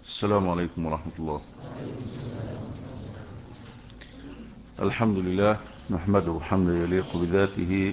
السلام عليكم ورحمة الله. الحمد لله نحمده حمدا يليق بذاته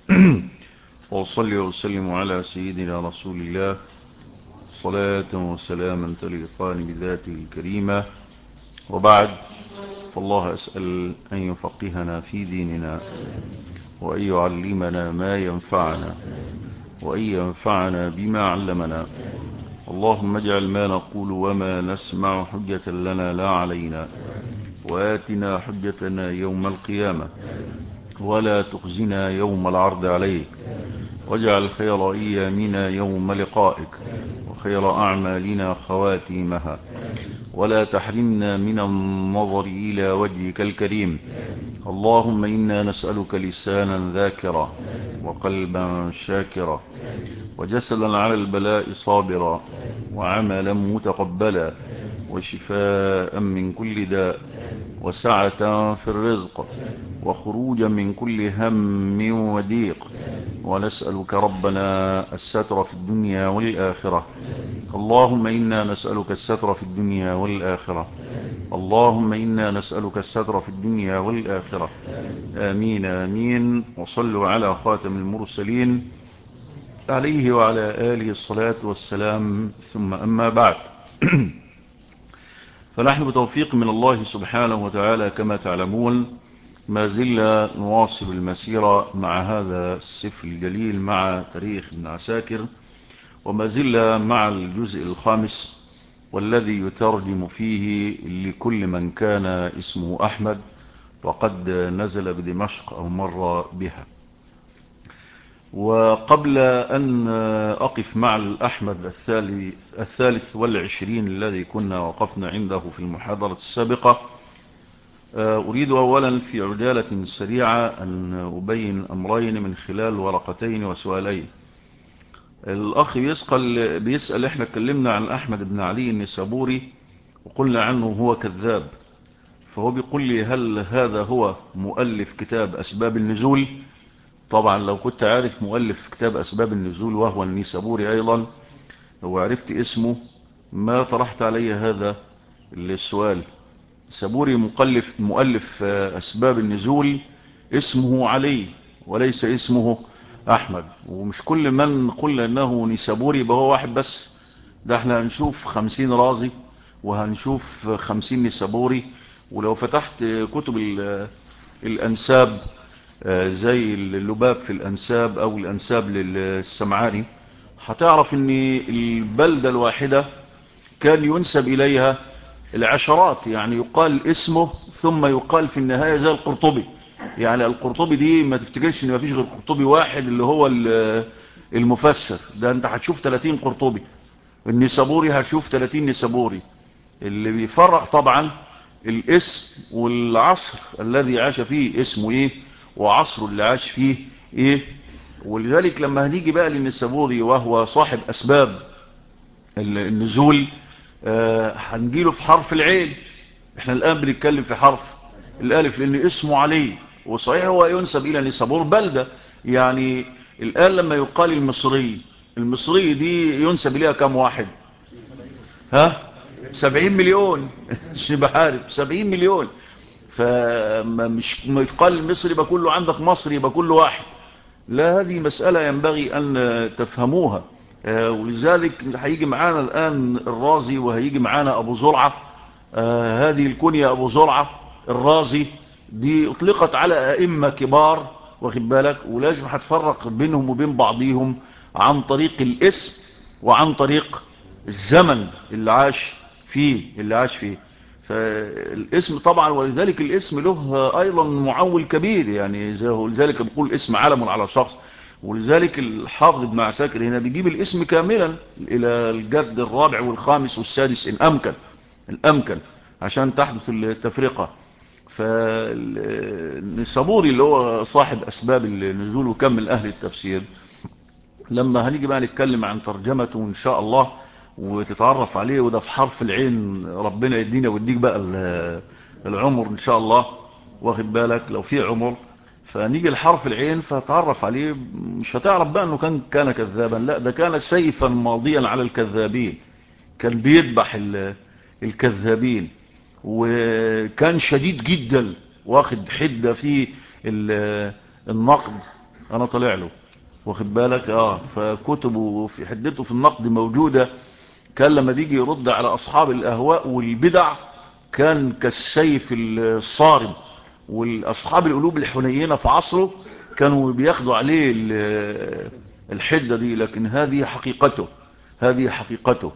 وصلي وسلم على سيدنا رسول الله صلاة وسلاما تليقان بذاته الكريمة، وبعد، فالله أسأل أن يفقهنا في ديننا وأن يعلمنا ما ينفعنا وأن ينفعنا بما علمنا. اللهم اجعل ما نقول وما نسمع حجة لنا لا علينا، وآتنا حجتنا يوم القيامة ولا تخزنا يوم العرض عليك، واجعل خير أيامنا يوم لقائك وخير أعمالنا خواتيمها، ولا تحرمنا من النظر إلى وجهك الكريم. اللهم إنا نسألك لسانا ذاكرا وقلبا شاكرا وجسدا على البلاء صابرا وعملا متقبلا وشفاء من كل داء وسعة في الرزق وخروجا من كل هم وضيق، ونسألك ربنا الستر في الدنيا والآخرة. اللهم إنا نسألك الستر في الدنيا والآخرة. اللهم إنا نسألك الستر في الدنيا والآخرة. آمين آمين. وصلوا على خاتم المرسلين عليه وعلى آله الصلاة والسلام، ثم أما بعد. فنحن بتوفيق من الله سبحانه وتعالى كما تعلمون ما زلنا نواصل المسيرة مع هذا السفر الجليل، مع تاريخ ابن عساكر، وما زلنا مع الجزء الخامس والذي يترجم فيه لكل من كان اسمه أحمد وقد نزل بدمشق أو مر بها. وقبل أن أقف مع الأحمد الثالث والعشرين الذي كنا وقفنا عنده في المحاضرة السابقة، أريد أولا في عجالة سريعة أن أبين أمرين من خلال ورقتين وسؤالين. الأخ بيسأل إحنا اتكلمنا عن أحمد بن علي النسابوري وقلنا عنه هو كذاب، فهو بيقول لي هل هذا هو مؤلف كتاب أسباب النزول؟ طبعا لو كنت عارف مؤلف كتاب أسباب النزول وهو النسابوري أيضا وعرفت اسمه ما طرحت علي هذا السؤال. سابوري مؤلف أسباب النزول اسمه علي وليس اسمه أحمد، ومش كل من قلنا أنه نسابوري يبقى هو واحد بس، ده احنا هنشوف 50 رازي وهنشوف 50 نسابوري. ولو فتحت كتب الأنساب زي اللباب في الأنساب أو الأنساب للسمعاني هتعرف أن البلدة الواحدة كان ينسب إليها العشرات، يعني يقال اسمه ثم يقال في النهاية زي القرطبي. يعني القرطبي دي ما تفتكرش ان ما فيش غير قرطبي واحد اللي هو المفسر، ده انت هتشوف 30 قرطبي. النسابوري هتشوف 30 نسابوري. اللي بيفرق طبعا الاسم والعصر الذي عاش فيه اسمه ايه وعصره اللي عاش فيه ايه. ولذلك لما هنيجي بقى للنسابوري وهو صاحب اسباب النزول هنجيله في حرف العين. احنا الآن بنتكلم في حرف الالف لان اسمه علي، وصحيح هو ينسب الى نسابور بلدة. يعني الآن لما يقال المصري دي ينسب اليها كم واحد؟ 70 مليون شبه عارف 70 مليون. فمش ما يتقال المصري يبقى كله عندك مصري يبقى كله واحد، لا، هذه مسألة ينبغي أن تفهموها. ولذلك هيجي معانا الآن الرازي وهيجي معانا أبو زرعة. هذه الكنية أبو زرعة الرازي دي اطلقت على أئمة كبار، واخد بالك، ولازم هتفرق بينهم وبين بعضهم عن طريق الاسم وعن طريق الزمن اللي عاش فيه. فالاسم طبعا، ولذلك الاسم له ايضا معول كبير، يعني لذلك بنقول الاسم علم على شخص. ولذلك الحافظ ابن عساكر هنا بيجيب الاسم كاملا الى الجد الرابع والخامس والسادس ان امكن عشان تحدث التفرقة. فالنسابوري اللي هو صاحب اسباب النزول وكمل اهل التفسير، لما هنيجي بقى نتكلم عن ترجمته ان شاء الله وتتعرف عليه، وده في حرف العين، ربنا يدينا ويديك بقى العمر ان شاء الله، واخد بالك، لو في عمر فنيجي الحرف العين فتعرف عليه. مش هتعرف بقى انه كان كذابا، لا، ده كان سيفا ماضيا على الكذابين. كان بيذبح الكذابين، وكان شديد جدا، واخد حدة في النقد. انا طلع له، واخد بالك، فكتبه في حدته في النقد موجودة. كان لما بيجي يرد على اصحاب الاهواء والبدع كان كالسيف الصارم، والاصحاب القلوب الحنينة في عصره كانوا بياخدوا عليه الحدة دي. لكن هذه حقيقته، هذه حقيقته.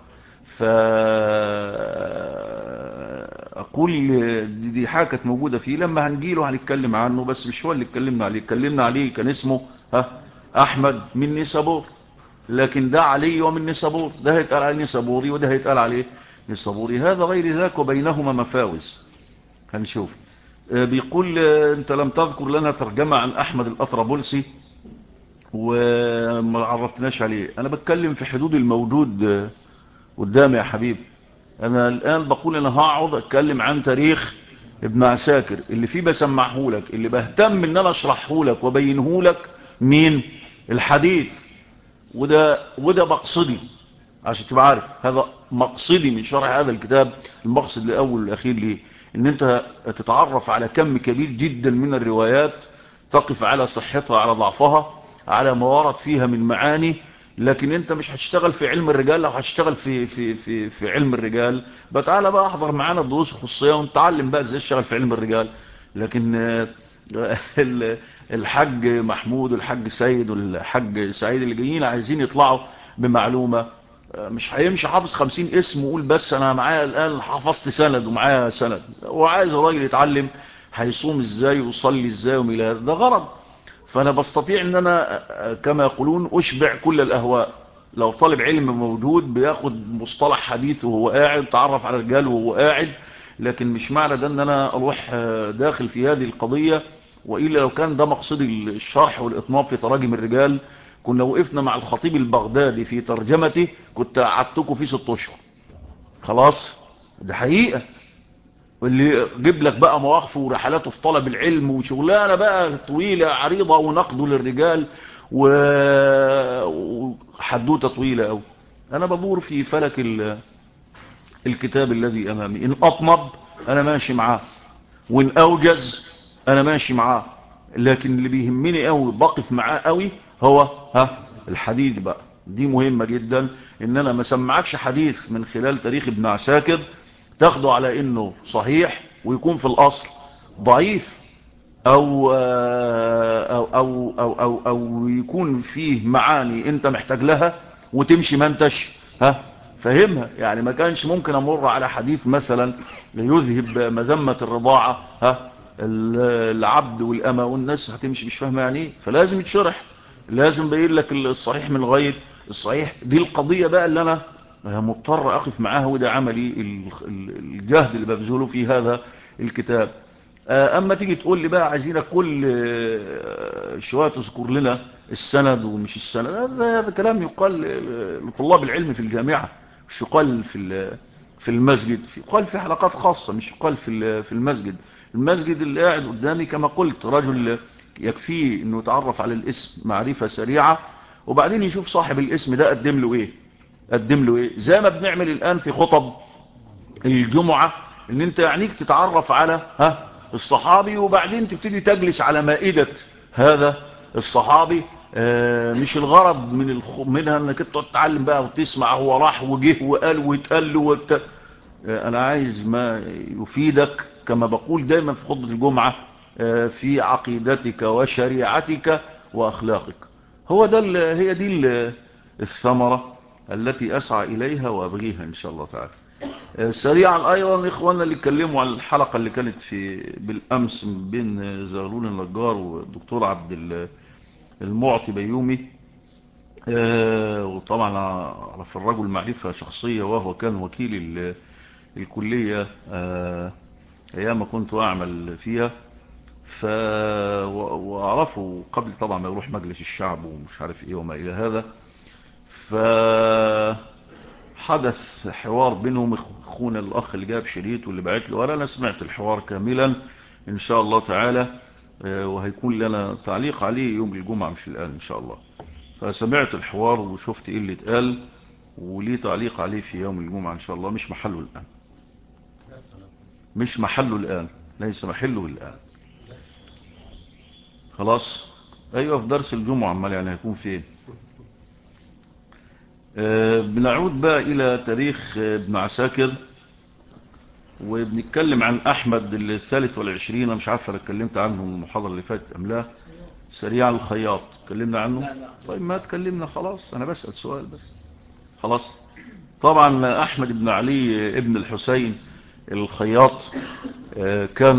فأقول دي حاجة كانت موجودة فيه. لما هنجيله هنتكلم عنه، بس مش هو اللي اتكلمنا عليه كان اسمه أحمد من نيسابور، لكن ده علي ومن نيسابور، ده هيتقال عليه نيسابوري وده هيتقال عليه نيسابوري، هذا غير ذاك وبينهما مفاوز. هنشوف. بيقول انت لم تذكر لنا ترجمة عن أحمد الأطرابلسي وما عرفتناش عليه. انا بتكلم في حدود الموجود قدامي يا حبيبي. انا الان بقول انا هقعد اتكلم عن تاريخ ابن عساكر، اللي فيه بسمعه لك، اللي بهتم ان انا اشرحه لك وبينه لك مين الحديث. وده مقصدي، عشان تبقى عارف هذا مقصدي من شرح هذا الكتاب. المقصد الاول والاخير ليه ان انت تتعرف على كم كبير جدا من الروايات، تقف على صحتها على ضعفها على ما ورد فيها من معاني. لكن انت مش هتشتغل في علم الرجال، لو هتشتغل في علم الرجال بتعالى بقى احضر معانا الدروس الخصوصيه ونتعلم بقى ازاي تشتغل في علم الرجال. لكن الحاج محمود والحاج سيد والحاج سعيد اللي جايين عايزين يطلعوا بمعلومة، مش هيمشي حافظ 50 اسم وقول بس انا معايا الان حفظت سند ومعايا سند. وعايز الراجل يتعلم هيصوم ازاي ويصلي ازاي وميل هذا، ده غرض. فانا بستطيع ان انا كما يقولون اشبع كل الاهواء. لو طالب علم موجود بياخد مصطلح حديث وهو قاعد، تعرف على الرجال وهو قاعد، لكن مش معنى ده ان انا اروح داخل في هذه القضية. وإلا لو كان ده مقصد الشرح والإطناب في تراجم الرجال كنا وقفنا مع الخطيب البغدادي في ترجمته، كنت قعدتكم فيه 6 أشهر خلاص. ده حقيقة. واللي جيب لك بقى مواقفه ورحلاته في طلب العلم وشغلانه بقى طويلة عريضة ونقده للرجال وحدوته طويلة أوي. أنا بدور في فلك الكتاب الذي أمامي. إن أطنب أنا ماشي معاه، وإن أوجز أنا ماشي معاه، لكن اللي بيهمني قوي بقف معاه قوي هو الحديث بقى. دي مهمة جدا ان انا ما سمعكش حديث من خلال تاريخ ابن عساكر تاخده على انه صحيح ويكون في الاصل ضعيف، او يكون فيه معاني انت محتاج لها وتمشي ما انتش فهمها. يعني ما كانش ممكن امر على حديث مثلا يذهب مذمة الرضاعة العبد والأمة، والناس هتمشي مش فاهمة يعني ايه. فلازم يتشرح، لازم بين لك الصحيح من غير الصحيح. دي القضية بقى اللي انا مضطر اقف معاها، وده عملي الجهد اللي ببذله في هذا الكتاب. اما تيجي تقول لي بقى عايزينك كل شوية تذكر لنا السند ومش السند، هذا كلام يقال لطلاب العلم في الجامعة، مش يقال في المسجد، يقال في حلقات خاصة، مش يقال في المسجد. المسجد اللي قاعد قدامي كما قلت رجل يكفيه انه يتعرف على الاسم معرفة سريعة، وبعدين يشوف صاحب الاسم ده قدم له ايه، زي ما بنعمل الان في خطب الجمعة، ان انت يعنيك تتعرف على الصحابي، وبعدين تبتدي تجلس على مائدة هذا الصحابي. مش الغرض منها انك انت تتعلم بقى وتسمع هو راح وجه وقال واتقال له انا عايز ما يفيدك كما بقول دايما في خطبة الجمعة في عقيدتك وشريعتك واخلاقك. هي دي الثمرة التي اسعى اليها وابغيها ان شاء الله تعالى. سريعا ايضا اخواننا اللي اتكلموا عن الحلقة اللي كانت بالامس بين زغلول النجار والدكتور عبد المعطي بيومي. وطبعا اعرف الرجل معرفة شخصية، وهو كان وكيل الكلية ايام ما كنت اعمل فيها. واعرفه قبل طبعا ما يروح مجلس الشعب ومش عارف ايه وما الى هذا. حدث حوار بينهم، اخونا الاخ اللي جاب شريط واللي بعت له، وانا سمعت الحوار كاملا ان شاء الله تعالى، وهيكون لنا تعليق عليه يوم الجمعة مش الان ان شاء الله. فسمعت الحوار وشفت ايه اللي اتقال، وليه تعليق عليه في يوم الجمعة إن شاء الله. مش محله الآن، مش محله الآن، ليس محله الآن. خلاص. أيوة في درس الجمعة، عمال يعني هيكون فين. بنعود بقى إلى تاريخ ابن عساكر، وبنتكلم عن أحمد الثالث والعشرين. أنا مش عارف أنا اتكلمت عنه المحاضرة اللي فاتت أم لا. سريع الخياط اتكلمنا عنه. طيب ما اتكلمنا خلاص، أنا بسأل سؤال بس. خلاص. طبعا أحمد بن علي ابن الحسين الخياط كان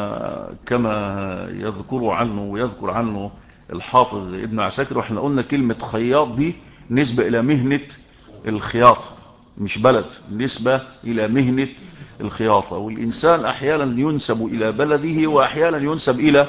كما يذكر عنه ويذكر عنه الحافظ ابن عساكر. واحنا قلنا كلمة خياط دي نسبة إلى مهنة الخياطة، مش بلد، نسبة إلى مهنة الخياطة. والإنسان أحيانا ينسب إلى بلده وأحيانا ينسب إلى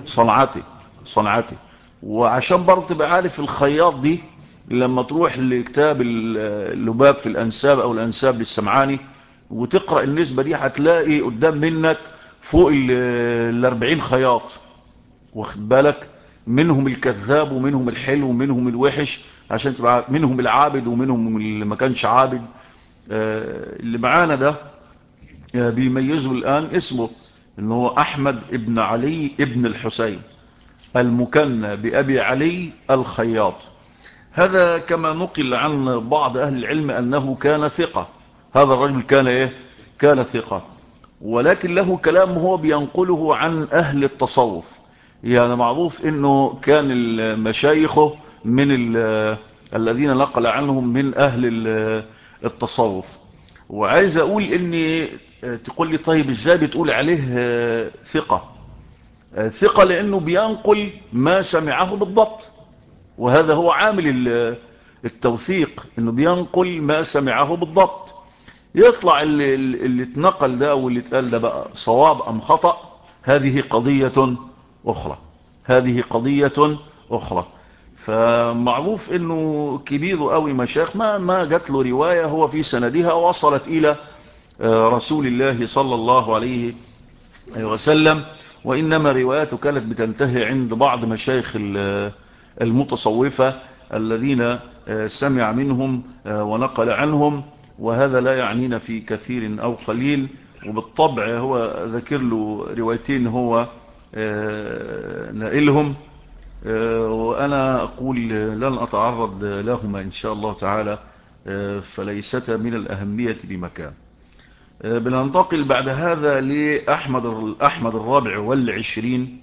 صنعته. وعشان برضه تبقى عارف الخياط دي، لما تروح لكتاب اللباب في الأنساب أو الأنساب للسمعاني وتقرأ النسبة دي، هتلاقي قدام منك فوق 40 خياط، واخد بالك، منهم الكذاب ومنهم الحلو ومنهم الوحش، عشان تبقى منهم العابد ومنهم اللي ما كانش عابد. اللي معانا ده بيميزه الآن اسمه ان هو أحمد ابن علي ابن الحسين المكنى بأبي علي الخياط. هذا كما نقل عن بعض أهل العلم أنه كان ثقة. هذا الرجل كان إيه؟ كان ثقة، ولكن له كلام هو بينقله عن أهل التصوف. يعني معروف أنه كان مشايخه من الذين نقل عنهم من أهل التصوف. وعايز أقول أني تقول لي طيب إزاي بتقول عليه ثقة؟ ثقة لأنه بينقل ما سمعه بالضبط، وهذا هو عامل التوثيق، انه بينقل ما سمعه بالضبط. يطلع اللي اتنقل ده واللي اتقال ده بقى صواب ام خطأ، هذه قضية اخرى، هذه قضية اخرى. فمعروف انه كبير قوي مشايخ ما جات له رواية هو في سندها وصلت الى رسول الله صلى الله عليه وسلم، وإنما رواياته كانت بتنتهي عند بعض مشايخ المتصوفة الذين سمع منهم ونقل عنهم، وهذا لا يعنينا في كثير أو قليل. وبالطبع هو ذكر له روايتين هو نائلهم، وأنا أقول لن أتعرض لهما إن شاء الله تعالى، فليستا من الأهمية بمكان. بننتقل بعد هذا لأحمد الرابع والعشرين،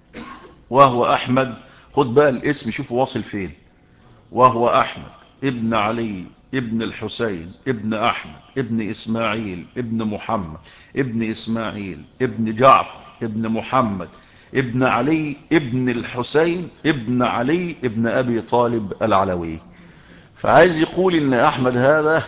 وهو أحمد، خد بقى الاسم شوفوا واصل فين، وهو أحمد ابن علي ابن الحسين ابن أحمد ابن إسماعيل ابن محمد ابن إسماعيل ابن جعفر ابن محمد ابن علي ابن الحسين ابن علي ابن أبي طالب العلوي. فعايز يقول إن أحمد هذا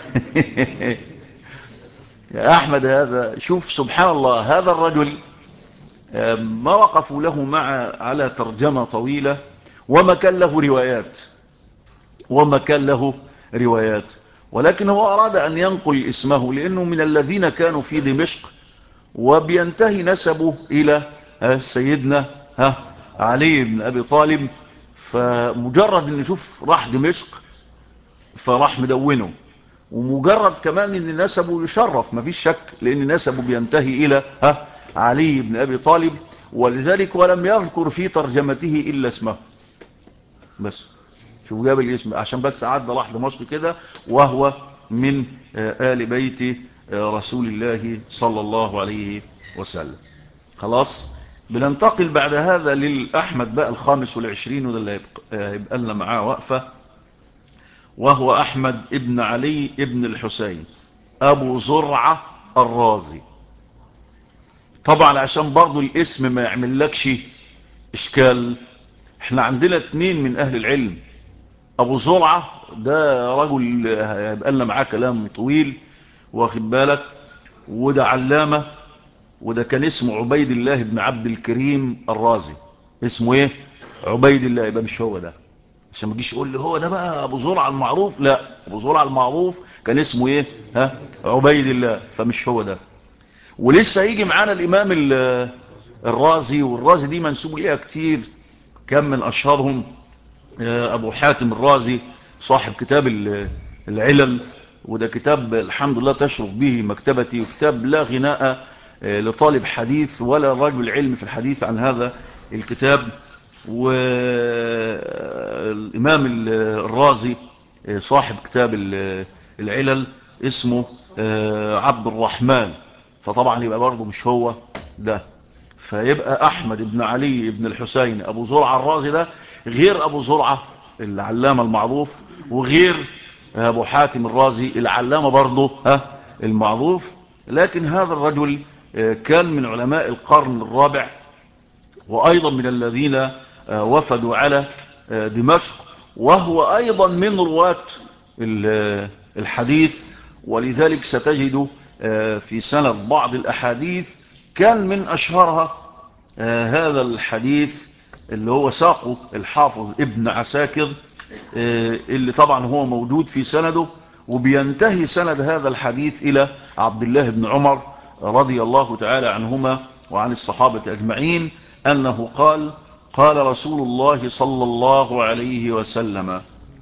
يا أحمد هذا، شوف سبحان الله، هذا الرجل ما وقفوا له على ترجمة طويلة، وما كان له روايات، ولكن هو أراد أن ينقل اسمه لأنه من الذين كانوا في دمشق، وبينتهي نسبه إلى سيدنا علي بن أبي طالب. فمجرد أن نشوف راح دمشق فراح مدونه، ومجرد كمان ان نسبه يشرف، مفيش شك، لان نسبه بينتهي الى علي بن ابي طالب، ولذلك ولم يذكر في ترجمته الا اسمه بس. شوف جاب الاسم عشان بس عدى لحظه مصر كده، وهو من آل بيت رسول الله صلى الله عليه وسلم. خلاص. بننتقل بعد هذا للأحمد بقى الخامس والعشرين، وده اللي هيبقى لنا معاه وقفة، وهو أحمد ابن علي ابن الحسين أبو زرعة الرازي. طبعا عشان برضو الاسم ما يعمل لكش إشكال، احنا عندنا 2 من أهل العلم. أبو زرعة ده رجل هيبقى لنا معاه كلام طويل، واخد بالك، وده علامة، وده كان اسمه عبيد الله بن عبد الكريم الرازي. اسمه ايه؟ عبيد الله. يبقى مش هو ده، عشان ما تجيش يقول لي هو ده بقى ابو زرعه المعروف. لا، ابو زرعه المعروف كان اسمه ايه؟ عبيد الله، فمش هو ده. ولسه هيجي معانا الامام الرازي، والرازي دي منسوب ليها كتير، كم من اشهرهم ابو حاتم الرازي صاحب كتاب العلل، وده كتاب الحمد لله تشرف به مكتبتي، وكتاب لا غناء لطالب حديث ولا رجل علم في الحديث عن هذا الكتاب. والإمام الرازي صاحب كتاب العلل اسمه عبد الرحمن، فطبعا يبقى برضه مش هو ده. فيبقى أحمد بن علي بن الحسين أبو زرعة الرازي ده غير أبو زرعة العلامة المعروف، وغير أبو حاتم الرازي العلامة برضه المعروف. لكن هذا الرجل كان من علماء القرن الرابع، وأيضا من الذين وفدوا على دمشق، وهو أيضا من رواة الحديث. ولذلك ستجد في سند بعض الأحاديث كان من أشهرها هذا الحديث اللي هو ساقه الحافظ ابن عساكر، اللي طبعا هو موجود في سنده، وبينتهي سند هذا الحديث إلى عبد الله بن عمر رضي الله تعالى عنهما وعن الصحابة أجمعين أنه قال: قال رسول الله صلى الله عليه وسلم: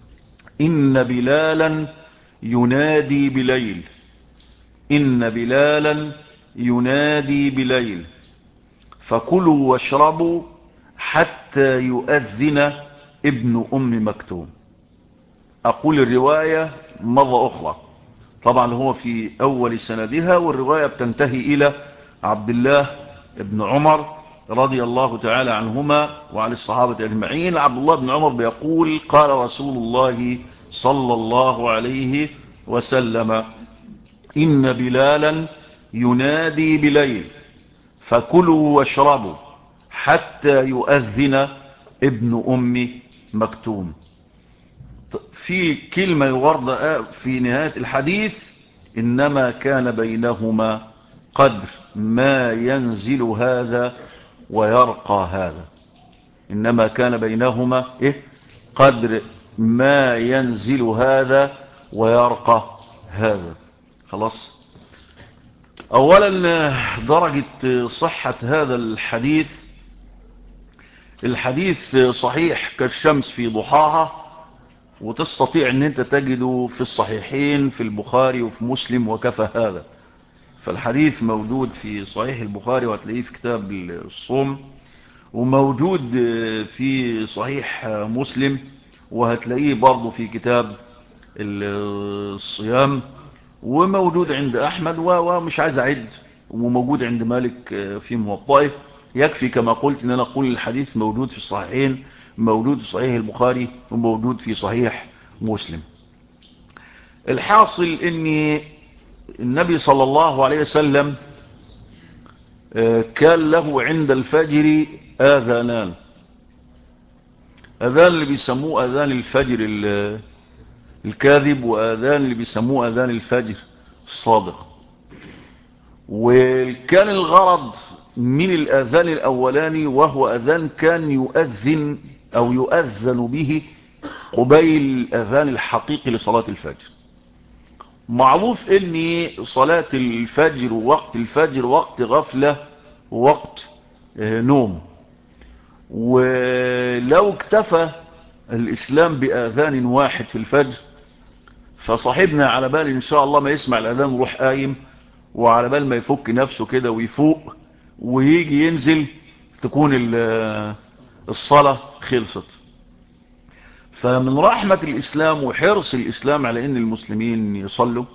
إن بلالا ينادي بليل، إن بلالا ينادي بليل، فكلوا واشربوا حتى يؤذن ابن أم مكتوم. أقول الرواية مرة أخرى، طبعا هو في أول سندها، والرواية بتنتهي إلى عبد الله بن عمر رضي الله تعالى عنهما وعن الصحابة أجمعين. عبد الله بن عمر بيقول: قال رسول الله صلى الله عليه وسلم: إن بلالا ينادي بليل، فكلوا واشربوا حتى يؤذن ابن أم مكتوم. في كلمة ورد في نهاية الحديث: إنما كان بينهما قدر ما ينزل هذا ويرقى هذا. إنما كان بينهما قدر ما ينزل هذا ويرقى هذا. خلاص. أولا درجة صحة هذا الحديث صحيح كالشمس في ضحاها، وتستطيع ان انت تجده في الصحيحين في البخاري وفي مسلم وكفى هذا. فالحديث موجود في صحيح البخاري وهتلاقيه في كتاب الصوم، وموجود في صحيح مسلم وهتلاقيه برضه في كتاب الصيام، وموجود عند أحمد ومش عايز أعد، وموجود عند مالك في موطئه. يكفي كما قلت ان انا اقول الحديث موجود في الصحيحين، موجود في صحيح البخاري وموجود في صحيح مسلم. الحاصل ان النبي صلى الله عليه وسلم كان له عند الفجر آذانان. أذان اللي بيسموه أذان الفجر الكاذب، وأذان اللي بيسموه أذان الفجر الصادق. وكان الغرض من الأذان الأولاني وهو أذان كان يؤذن أو يؤذن به قبيل الأذان الحقيقي لصلاة الفجر. معروف ان صلاة الفجر ووقت الفجر وقت غفلة ووقت نوم، ولو اكتفى الإسلام بآذان واحد في الفجر فصاحبنا على بال إن شاء الله ما يسمع الأذان وروح قايم، وعلى بال ما يفك نفسه كده ويفوق ويجي ينزل تكون الصلاة خلصت. فمن رحمة الإسلام وحرص الإسلام على أن المسلمين يصلوا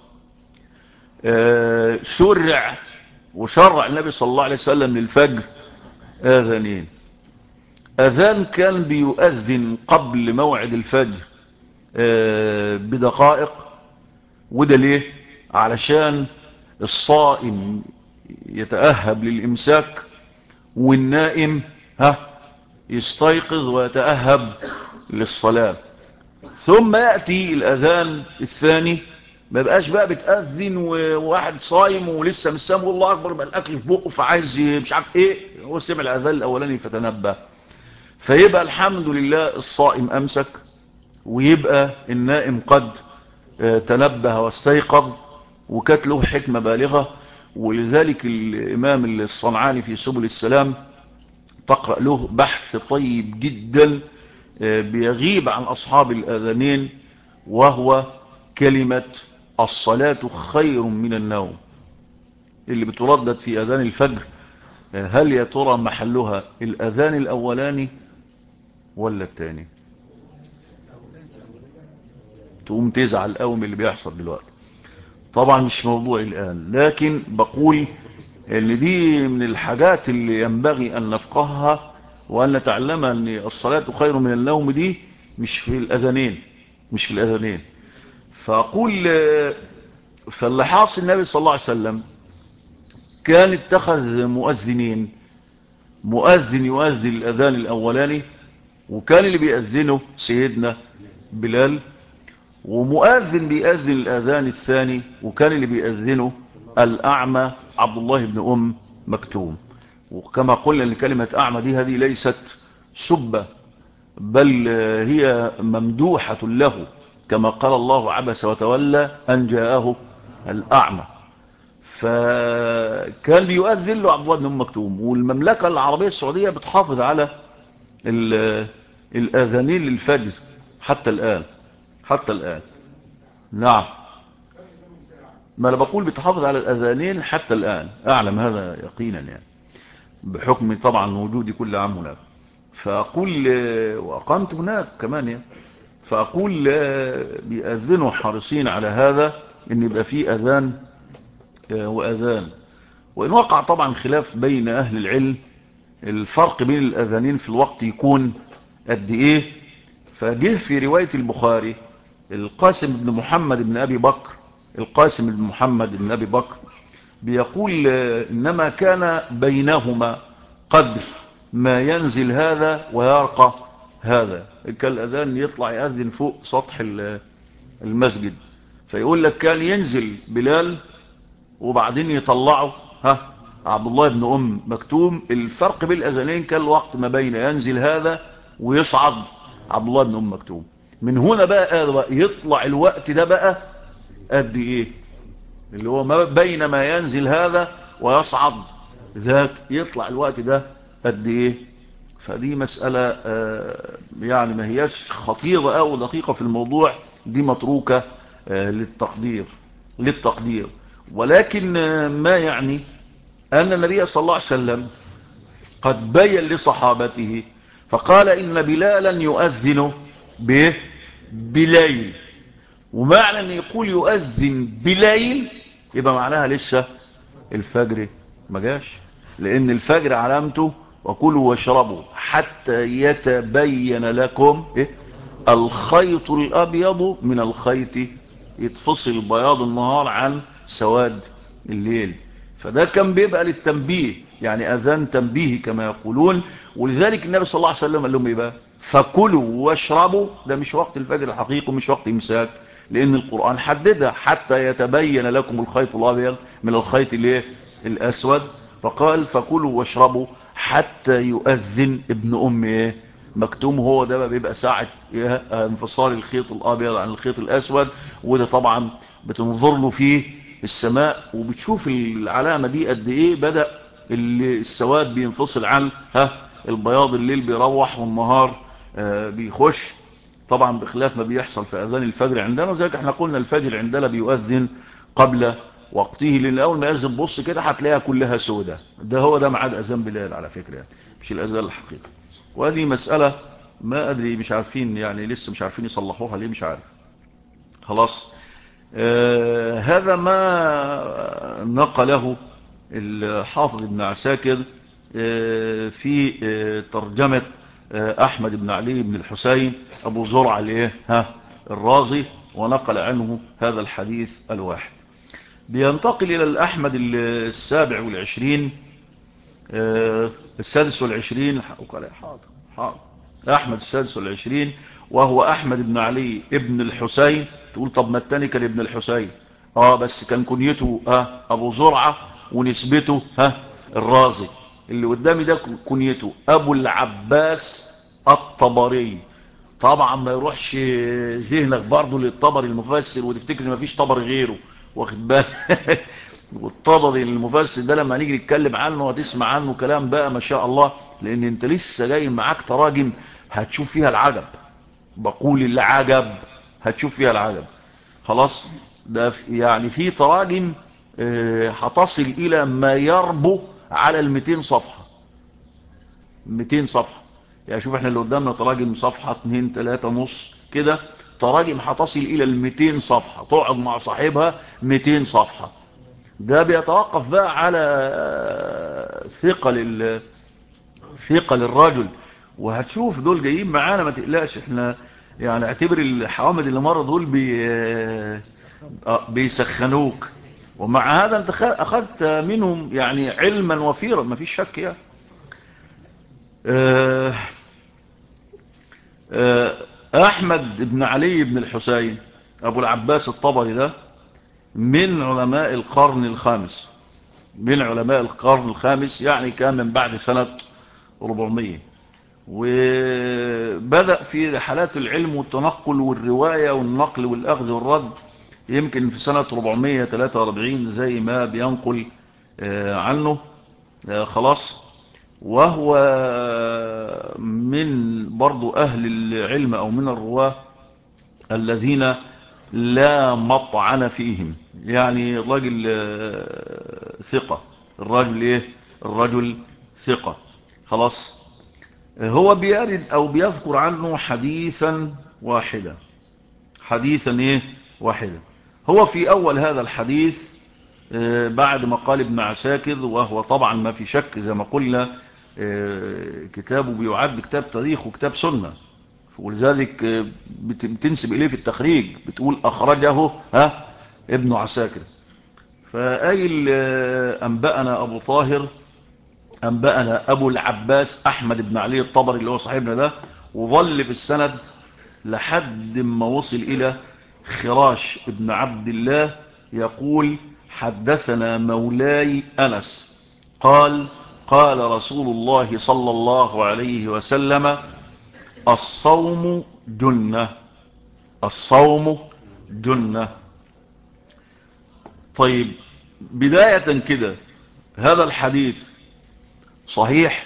شرع وشرع النبي صلى الله عليه وسلم للفجر آذانين. أذان كان بيؤذن قبل موعد الفجر بدقائق، وده ليه؟ علشان الصائم يتأهب للإمساك، والنائم يستيقظ ويتأهب للصلاة. ثم يأتي الأذان الثاني، ما بقاش بقى بتأذن وواحد صايم ولسه مش سامع الله أكبر بقى الأكل في بقه فعايز مش عارف إيه، هو سمع الأذان الأولاني فتنبه. فيبقى الحمد لله الصائم أمسك، ويبقى النائم قد تنبه واستيقظ، وكانت له حكمة بالغة. ولذلك الإمام الصنعاني في سبل السلام تقرأ له بحث طيب جدا بيغيب عن أصحاب الآذانين، وهو كلمة الصلاة خير من النوم اللي بتردد في أذان الفجر، هل يا ترى محلها الأذان الأولاني ولا الثاني؟ تقوم تزعل قوي من اللي بيحصل دلوقتي. طبعا مش موضوع الآن، لكن بقول ان دي من الحاجات اللي ينبغي أن نفقهها وأن نتعلم أن الصلاة خير من النوم دي مش في الأذانين، مش في الأذانين. فأقول فاللي حاصل النبي صلى الله عليه وسلم كان اتخذ مؤذنين، مؤذن يؤذن الأذان الأولاني وكان اللي بيأذنه سيدنا بلال، ومؤذن بيأذن الأذان الثاني وكان اللي بيأذنه الأعمى عبد الله بن أم مكتوم. وكما قلنا أن كلمة أعمى دي هذه ليست سبة، بل هي ممدوحة له، كما قال الله عبس وتولى أن جاءه الأعمى. فكان بيؤذن له عبد الله بن أم مكتوم. والمملكة العربية السعودية بتحافظ على الآذانين للفجر حتى الآن، حتى الآن. نعم، ما أنا بقول بتحافظ على الأذانين حتى الآن، أعلم هذا يقينا يعني بحكم طبعا وجودي كل عام هناك. فأقول وأقمت هناك كمان يعني، فأقول بيأذنوا حريصين على هذا إن يبقى فيه أذان وأذان. وإن وقع طبعا خلاف بين أهل العلم الفرق بين الأذانين في الوقت يكون قد إيه. فجه في رواية البخاري القاسم بن محمد بن أبي بكر، القاسم بن محمد بن أبي بكر بيقول إنما كان بينهما قدر ما ينزل هذا ويرقى هذا. كالأذان يطلع يأذن فوق سطح المسجد، فيقول لك كان ينزل بلال وبعدين يطلعوا عبد الله بن أم مكتوم. الفرق بين الأذانين كان الوقت ما بين ينزل هذا ويصعد عبد الله بن أم مكتوم. من هنا بقى يطلع الوقت ده بقى قد ايه، اللي هو ما بين ما ينزل هذا ويصعد ذاك، يطلع الوقت ده قد ايه. فدي مسألة يعني ما هياش خطيرة او دقيقة في الموضوع، دي متروكة للتقدير. ولكن ما يعني أن النبي صلى الله عليه وسلم قد بين لصحابته فقال إن بلالا يؤذن بليل. ومعنى أن يقول يؤذن بليل يبقى معناها لسه الفجر ما جاش، لأن الفجر علامته وكلوا واشربوا حتى يتبين لكم الخيط الأبيض من الخيط، يتفصل بياض النهار عن سواد الليل. فده كان بيبقى للتنبيه، يعني أذان تنبيه كما يقولون. ولذلك النبي صلى الله عليه وسلم قال لهم ايه بقى؟ فكلوا واشربوا. ده مش وقت الفجر الحقيقي ومش وقت إمساك، لأن القرآن حددها حتى يتبين لكم الخيط الأبيض من الخيط الأسود. فقال فكلوا واشربوا حتى يؤذن ابن أم مكتوم. هو ده بيبقى ساعة انفصال الخيط الأبيض عن الخيط الأسود، وده طبعا بتنظر له فيه السماء وبتشوف العلامة دي قد ايه بدأ السواد بينفصل عن البياض. الليل بيروح والنهار بيخش، طبعا بخلاف ما بيحصل في أذان الفجر عندنا. وذلك احنا قلنا الفجر عندنا بيؤذن قبل وقته، لأن أول ما يأذن بص كده هتلاقيها كلها سودة. ده هو ده ميعاد أذان بلال على فكرة يعني، مش الأذان الحقيقي. وهذه مسألة ما أدري، مش عارفين يعني لسه مش عارفين يصلحوها ليه، مش عارف. خلاص هذا ما نقله الحافظ ابن عساكر في ترجمة أحمد بن علي بن الحسين أبو زرع الرازي، ونقل عنه هذا الحديث الواحد. بينتقل إلى الأحمد السابع والعشرين، السادس والعشرين. حاضر أحمد السادس والعشرين، وهو أحمد بن علي ابن الحسين. تقول طب ما التاني كان ابن الحسين، بس كان كنيته أبو زرعة ونسبته الرازي. اللي قدامي ده كنيته أبو العباس الطبري. طبعا ما يروحش ذهنك برضه للطبري المفسر وتفتكر ان مفيش طبري غيره، واخد بالك؟ والطبري المفسر ده لما نيجي نتكلم عنه وتسمع عنه كلام بقى ما شاء الله، لان انت لسه جاي معاك تراجم هتشوف فيها العجب. بقول العجب هتشوف فيها العجب. خلاص. ده يعني في تراجم هتصل الى ما يربو على 200 صفحة. 200 صفحة. يعني شوف احنا اللي قدامنا تراجم صفحة 2 3 نص كده، تراجم هتصل الى 200 صفحة تقعد مع صاحبها 200 صفحة. ده بيتوقف بقى على ثقل الرجل. وهتشوف دول جايين معانا، ما تقلقش. احنا يعني اعتبر الحوامد اللي مرة دول بيسخنوك، ومع هذا انت اخذت منهم يعني علما وفيرا، ما فيش شك يعني. آه، احمد بن علي بن الحسين ابو العباس الطبري ده من علماء القرن الخامس. من علماء القرن الخامس، يعني كان من بعد سنة 400. وبدأ في رحلات العلم والتنقل والرواية والنقل والأخذ والرد يمكن في سنة 443 زي ما بينقل عنه. خلاص. وهو من برضو أهل العلم أو من الرواة الذين لا مطعن فيهم. يعني الرجل ثقة. الرجل ايه؟ الرجل ثقة. خلاص. هو بيرد او بيذكر عنه حديثا واحدا. حديثا ايه؟ واحدا. هو في اول هذا الحديث بعد ما قال ابن عساكر، وهو طبعا ما في شك زي ما قلنا كتابه بيعد كتاب تاريخ وكتاب سنة، ولذلك بتنسب إليه في التخريج بتقول أخرجه ابن عساكر. فقايل أنبأنا أبو طاهر أنبأنا أبو العباس أحمد بن علي الطبري اللي هو صاحبنا ده، وظل في السند لحد ما وصل إلى خراش ابن عبد الله يقول حدثنا مولاي أنس قال قال رسول الله صلى الله عليه وسلم الصوم جنة. الصوم جنة. طيب، بداية كده هذا الحديث صحيح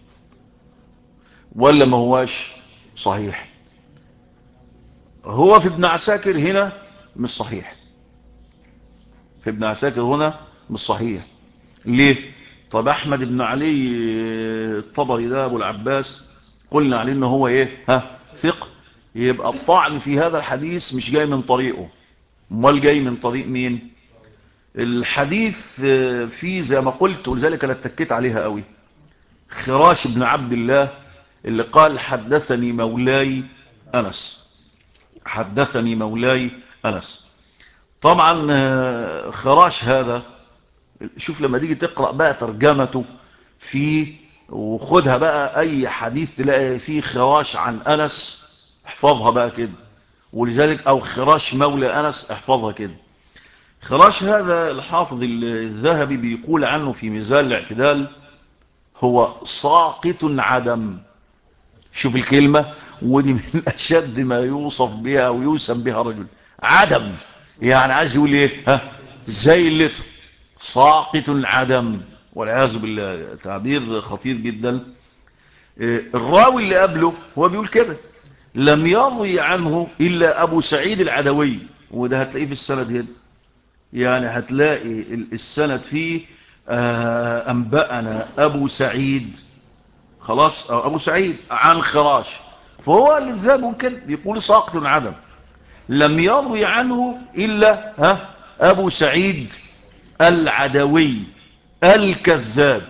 ولا ما هواش صحيح؟ هو في ابن عساكر هنا مش صحيح. في ابن عساكر هنا مش صحيح. ليه؟ طب احمد بن علي الطبري ده ابو العباس قلنا عليه انه هو ايه؟ ثقة. يبقى الطعن في هذا الحديث مش جاي من طريقه، امال جاي من طريق مين؟ الحديث فيه زي ما قلت، ولذلك انا اتكيت عليها قوي، خراش بن عبد الله اللي قال حدثني مولاي أنس. حدثني مولاي أنس. طبعا خراش هذا، شوف لما تيجي تقرأ بقى ترجمته فيه وخدها بقى أي حديث تلاقي فيه خراش عن أنس احفظها بقى كده. ولذلك أو خراش مولى أنس احفظها كده. خراش هذا الحافظ الذهبي بيقول عنه في ميزان الاعتدال هو ساقط عدم. شوف الكلمة، ودي من أشد ما يوصف بها ويوسم بها رجل. عدم يعني عايز يقول ايه؟ زي اللتو. ساقط عدم والعياذ بالله. تعبير خطير جدا. الراوي اللي قبله هو بيقول كده لم يروي عنه إلا أبو سعيد العدوي، وده هتلاقيه في السند هنا. يعني هتلاقي السند فيه أنبأنا أبو سعيد. خلاص، أبو سعيد عن خراش. فهو اللي ذهب ممكن يقول ساقط عدم. لم يروي عنه إلا أبو سعيد العدوي الكذاب.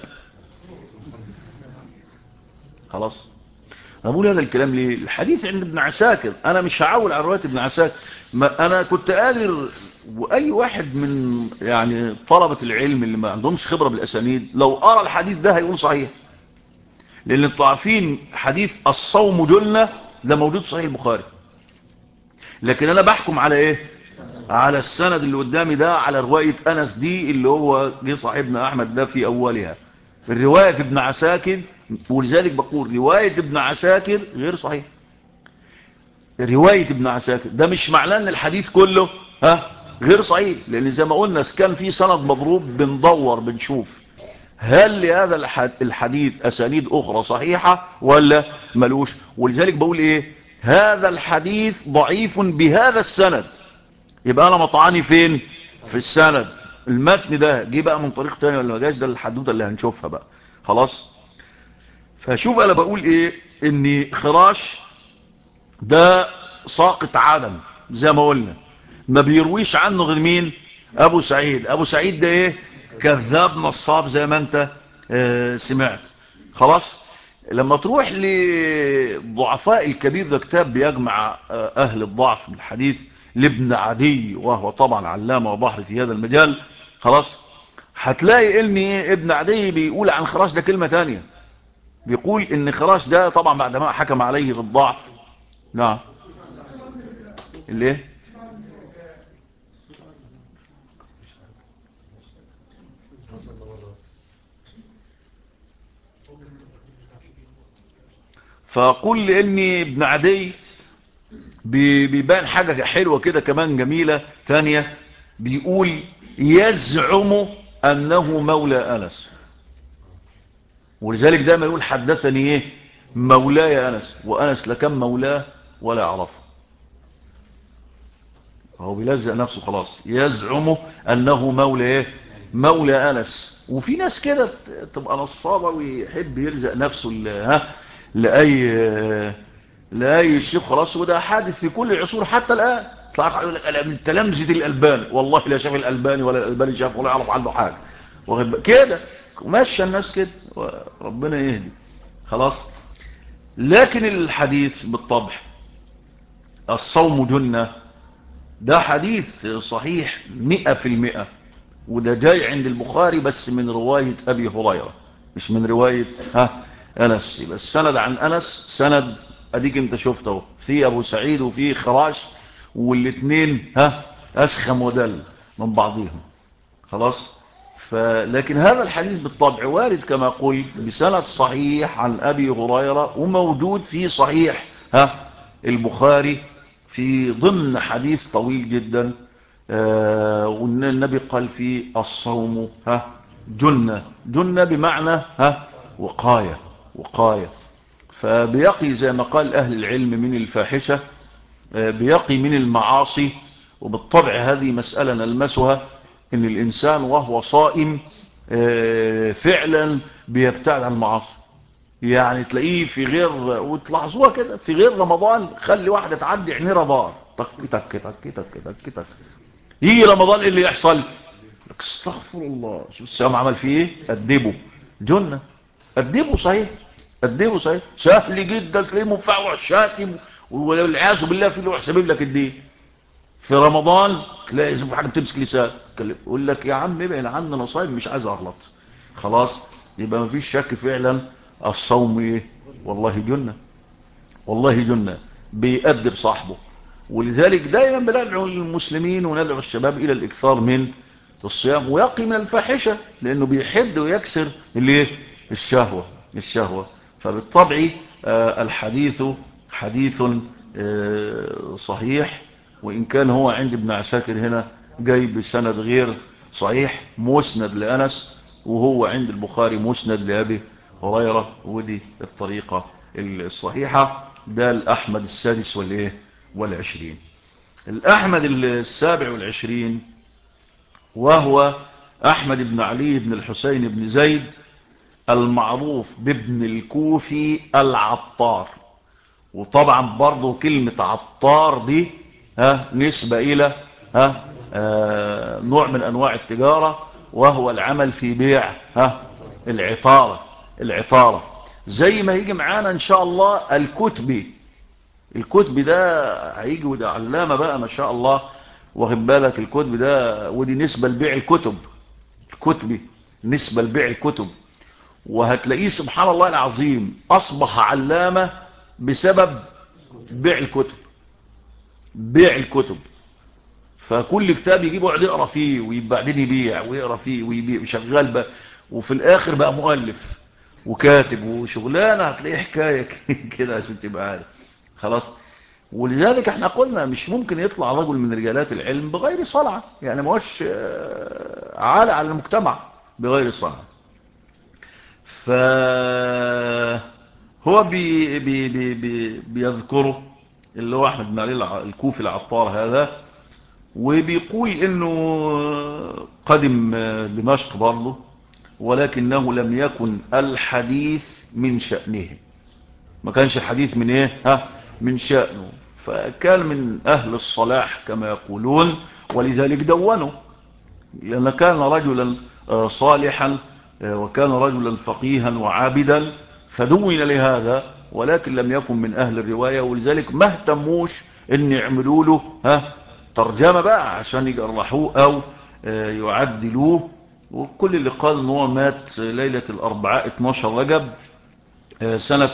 خلاص. أنا بقول هذا الكلام ليه؟ الحديث عند ابن عساكر. أنا مش هعول على رواية ابن عساكر. ما أنا كنت قادر، وأي واحد من يعني طلبة العلم اللي ما عندهمش خبرة بالأسانيد لو أرى الحديث ده هيقول صحيح. لأن انتوا عارفين حديث الصوم جنة ده موجود في صحيح البخاري، لكن أنا بحكم على إيه؟ على السند اللي قدامي ده، على رواية أنس دي اللي هو جه صاحبنا أحمد ده في أولها. الرواية في ابن عساكر، ولذلك بقول رواية ابن عساكر غير صحيح. رواية ابن عساكر ده مش معناه ان الحديث كله غير صحيح، لان زي ما قلنا كان في سند مضروب بندور بنشوف هل لهذا الحديث اسانيد اخرى صحيحة ولا ملوش. ولذلك بقول ايه؟ هذا الحديث ضعيف بهذا السند، يبقى انا مطعني فين؟ في السند. المتن ده جه بقى من طريق تاني ولا ما جاش؟ ده الحدوته اللي هنشوفها بقى. خلاص. فشوف انا بقول ايه، ان خراش ده ساقط عدم زي ما قلنا، ما بيرويش عنه غير مين؟ ابو سعيد. ابو سعيد ده ايه؟ كذاب نصاب زي ما انت سمعت. خلاص. لما تروح لضعفاء الكبير، ده كتاب بيجمع اهل الضعف من الحديث لابن عدي، وهو طبعا علامة وبحر في هذا المجال. خلاص. هتلاقي ان ابن عدي بيقول عن خراش ده كلمة تانية، بيقول ان خراش ده طبعا بعد ما حكم عليه بالضعف. نعم. ليه؟ فقل لاني ابن عدي بيبان حاجة حلوة كده كمان جميلة ثانية، بيقول يزعم انه مولى انس، ولذلك دايما يقول حدثني ايه؟ مولاي انس، وانس لا كان مولاه ولا يعرفه. هو بيلزق نفسه خلاص، يزعم انه مولى ايه؟ مولى انس. وفي ناس كده تبقى نصابه ويحب يلزق نفسه لاي شيء خلاص. وده حادث في كل العصور حتى الان. طلع يقول لك انا من تلامذه الالباني، والله لا شاف الالباني ولا الالباني شاف ولا يعرف عنه حاجه. كده ماشيه الناس كده، ربنا يهدي. خلاص. لكن الحديث بالطبع الصوم جنة ده حديث صحيح 100%، وده جاي عند البخاري بس من رواية أبي هريرة، مش من رواية أنس. يبقى السند عن أنس سند أديك أنت شفته، في أبو سعيد وفي خراش، والاثنين أسخم ودل من بعضهم. خلاص. لكن هذا الحديث بالطبع وارد كما قلت بسند صحيح عن أبي هريرة، وموجود في صحيح البخاري في ضمن حديث طويل جدا. وان النبي قال فيه الصوم جنة. جنة بمعنى وقاية. وقاية. فبيقي زي ما قال أهل العلم من الفاحشة، بيقي من المعاصي. وبالطبع هذه مسألة نلمسها، ان الانسان وهو صائم فعلا بيبتعد عن المعاصي. يعني تلاقيه في غير، وتلاحظوها كده في غير رمضان، خلي واحدة تعدي عينيه رضار، تك تك تك تك تك تك. يجي رمضان ايه اللي يحصل؟ لك استغفر الله، شوف السلام عمل فيه ايه؟ أدبه. جنة. أدبه صحيح. أدبه صحيح. سهل جدا تلاقيه مفعوع شاتم، والعياذ بالله في له حسابين لك الدين. في رمضان تلاقي حاجه بتمسك لسان يقول لك يا عم ابعد عني انا صايم مش عايز اغلط. خلاص. يبقى ما فيش شك فعلا الصوم ايه؟ والله جنة. والله جنة. بيأدب صاحبه. ولذلك دائما بندعو المسلمين وندعو الشباب الى الاكثار من الصيام، ويقي من الفاحشه، لانه بيحد ويكسر الايه؟ الشهوه. الشهوه. فبالطبع الحديث حديث صحيح، وإن كان هو عند ابن عساكر هنا جاي بسند غير صحيح مسند لأنس، وهو عند البخاري مسند لأبي هريرة، ودي الطريقة الصحيحة. ده الأحمد السادس والعشرين. الأحمد السابع والعشرين وهو أحمد بن علي بن الحسين بن زيد، المعروف بابن الكوفي العطار. وطبعا برضو كلمة عطار دي نسبة إلى نوع من أنواع التجارة، وهو العمل في بيع العطارة. العطارة زي ما هيجي معانا إن شاء الله الكتبي. الكتبي ده هيجي وده علامة بقى ما شاء الله، واخد بالك؟ الكتبي ده ودي نسبة لبيع الكتب. الكتبي نسبة لبيع الكتب. وهتلاقيه سبحان الله العظيم أصبح علامة بسبب بيع الكتب. بيع الكتب. فكل كتاب يجيبه يقعد يقرا فيه وبعدين يبيع ويقرا فيه ويبيع وشغال بقى، وفي الاخر بقى مؤلف وكاتب وشغلانه. هتلاقيه حكايه كده عشان تبقى عارف. خلاص. ولذلك احنا قلنا مش ممكن يطلع رجل من رجالات العلم بغير صلعه، يعني ما هوش عالة على المجتمع بغير صلعه. فهو بيذكره اللي هو احمد بن علي الكوفي العطار هذا، وبيقول انه قدم دمشق برضه، ولكنه لم يكن الحديث من شأنه. ما كانش الحديث من ايه من شأنه، فكان من اهل الصلاح كما يقولون، ولذلك دونه، لأن كان رجلا صالحا، وكان رجلا فقيها وعابدا، فدون لهذا، ولكن لم يكن من أهل الرواية، ولذلك ما اهتموش ان يعملوا له ترجمة بقى عشان يجرحوه أو يعدلوه. وكل اللي قال ان هو مات ليلة الأربعاء 12 رجب سنة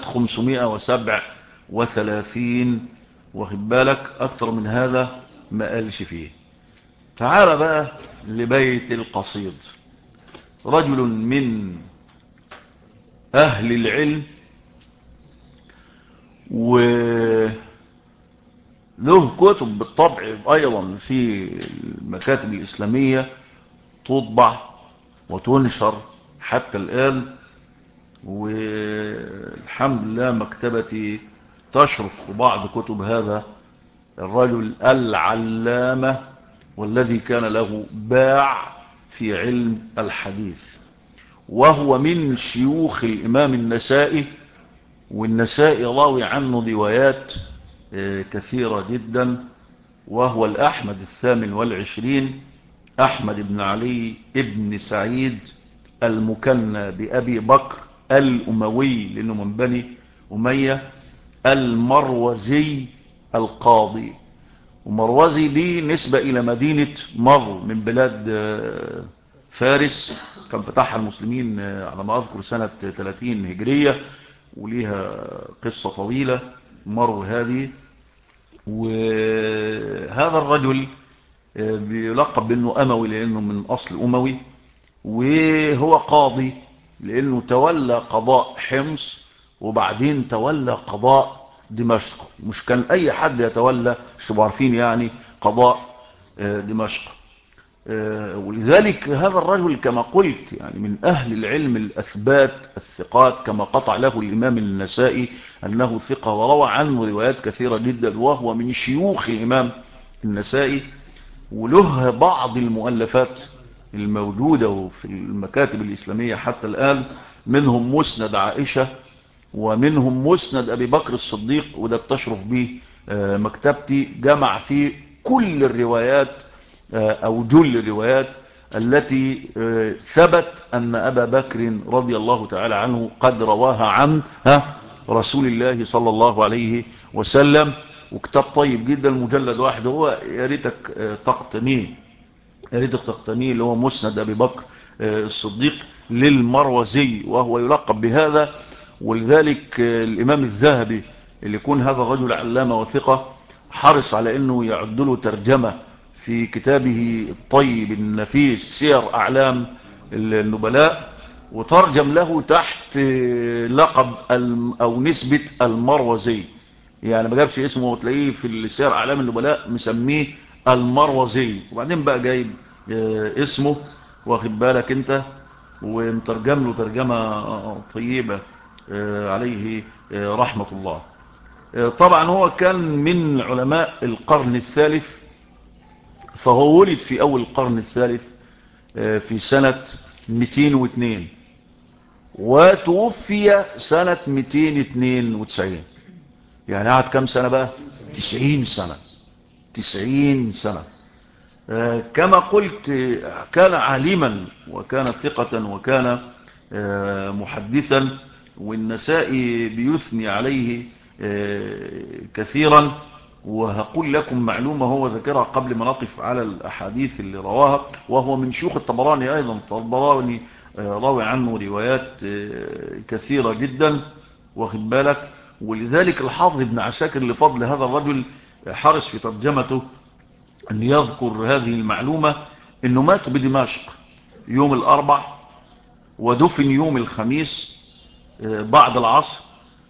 537، واخد بالك، أكتر من هذا ما قالش فيه. تعال بقى لبيت القصيد. رجل من أهل العلم، وله كتب بالطبع أيضا في المكاتب الإسلامية تطبع وتنشر حتى الآن، والحمد لله مكتبتي تشرف بعض كتب هذا الرجل العلامة، والذي كان له باع في علم الحديث، وهو من شيوخ الإمام النسائي، والنسائي راوي عنه روايات كثيرة جدا، وهو الأحمد 28، أحمد بن علي بن سعيد المكنى بأبي بكر الأموي، لأنه من بني أمية، المروزي القاضي. ومروزي دي نسبة إلى مدينة مر من بلاد فارس، كان فتحها المسلمين على ما أذكر سنة 30 هجرية، وليها قصة طويلة مر هذه. وهذا الرجل بيلقب بأنه أموي لأنه من أصل أموي، وهو قاضي لأنه تولى قضاء حمص وبعدين تولى قضاء دمشق. مش كان أي حد يتولى، مش عارفين يعني، قضاء دمشق. ولذلك هذا الرجل كما قلت يعني من أهل العلم الأثبات الثقات، كما قطع له الإمام النسائي أنه ثقة، وروى عنه روايات كثيرة جدا، وهو من شيوخ الإمام النسائي. وله بعض المؤلفات الموجودة في المكاتب الإسلامية حتى الآن، منهم مسند عائشة، ومنهم مسند أبي بكر الصديق، وده بتشرف به مكتبتي، جمع فيه كل الروايات أو جل الروايات التي ثبت أن أبا بكر رضي الله تعالى عنه قد رواها عن رسول الله صلى الله عليه وسلم. وكتاب طيب جدا، المجلد واحد هو، يا ريتك تقتنيه، يا ريتك تقتنيه، اللي هو مسند أبي بكر الصديق للمروزي، وهو يلقب بهذا. ولذلك الإمام الذهبي اللي يكون هذا الرجل علامة وثقة حرص على أنه يعد له ترجمة في كتابه الطيب النفيس سير أعلام النبلاء، وترجم له تحت لقب أو نسبة المروزي. يعني ما جابش اسمه، وتلاقيه في السير أعلام النبلاء مسميه المروزي، وبعدين بقى جايب اسمه، واخد بالك انت، ومترجم له ترجمة طيبة عليه رحمة الله. طبعا هو كان من علماء القرن الثالث، فهو ولد في أول القرن الثالث في سنة 202، وتوفي سنة 292. يعني قعد كم سنة بقى؟ 90 سنة. 90 سنة. كما قلت كان عالما وكان ثقة وكان محدثا، والنسائي بيثني عليه كثيرا. وهقول لكم معلومة هو ذكرها قبل ما نقف على الأحاديث اللي رواها، وهو من شيوخ الطبراني أيضا. الطبراني راوي عنه روايات كثيرة جدا، واخد بالك. ولذلك الحافظ ابن عساكر لفضل هذا الرجل حرص في ترجمته أن يذكر هذه المعلومة، أنه مات بدمشق يوم الأربع، ودفن يوم الخميس بعد العصر.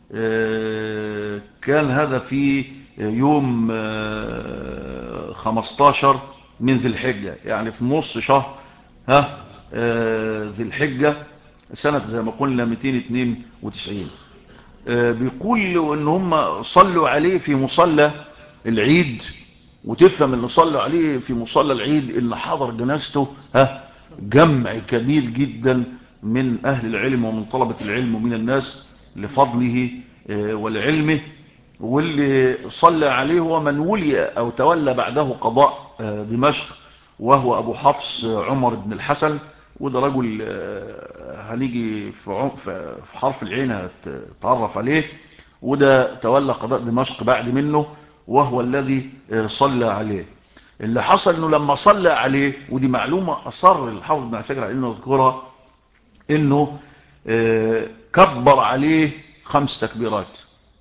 كان هذا في يوم 15 من ذي الحجة، يعني في نص شهر ذي الحجة سنة زي ما قلنا 292. بيقول ان هم صلوا عليه في مصلى العيد وتفهم انه صلى عليه في مصلى العيد ان حضر جنازته جمع كبير جدا من اهل العلم ومن طلبة العلم ومن الناس لفضله ولعلمه. واللي صلى عليه هو من ولي او تولى بعده قضاء دمشق، وهو ابو حفص عمر بن الحسن. وده رجل هنيجي في حرف العين هتتعرف عليه. وده تولى قضاء دمشق بعد منه، وهو الذي صلى عليه. اللي حصل انه لما صلى عليه، ودي معلومة اصر الحافظ بن عساكر على انه يذكرها، انه كبر عليه 5 تكبيرات.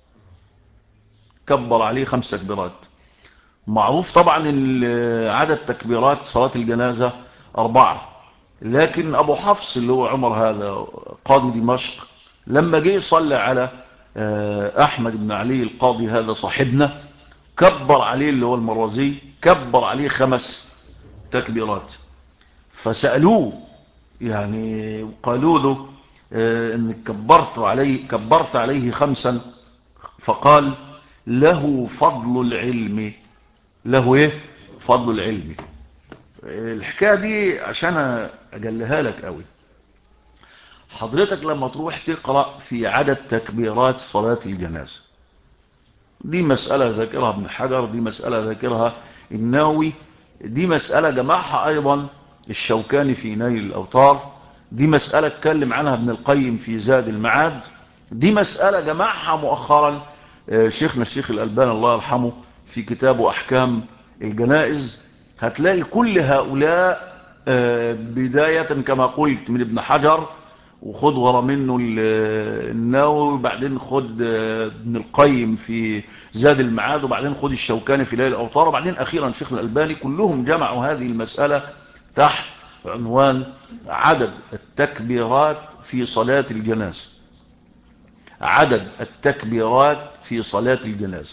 كبر عليه 5 تكبيرات. معروف طبعا عدد تكبيرات صلاة الجنازة 4، لكن ابو حفص اللي هو عمر هذا قاضي دمشق لما جه صلى على احمد بن علي القاضي هذا صاحبنا، كبر عليه اللي هو المروزي، كبر عليه 5 تكبيرات. فسألوه يعني قالوا له انك كبرت عليه 5، فقال له فضل العلم. له ايه؟ فضل العلم. الحكاية دي عشان اجلها لك قوي، حضرتك لما تروح تقرأ في عدد تكبيرات صلاة الجنازة، دي مسألة ذاكرها ابن حجر، دي مسألة ذاكرها النووي، دي مسألة جمعها أيضا الشوكاني في نيل الأوطار، دي مسألة اتكلم عنها ابن القيم في زاد المعاد، دي مسألة جمعها مؤخرا شيخنا الشيخ الألباني الله يرحمه في كتابه أحكام الجنائز. هتلاقي كل هؤلاء بداية كما قلت من ابن حجر، وخد ورا منه النووي، وبعدين خد ابن القيم في زاد المعاد، وبعدين خد الشوكاني في ليل الأوطار، وبعدين أخيرا شيخ الألباني. كلهم جمعوا هذه المسألة تحت عنوان عدد التكبيرات في صلاة الجنازة. عدد التكبيرات في صلاة الجنازة.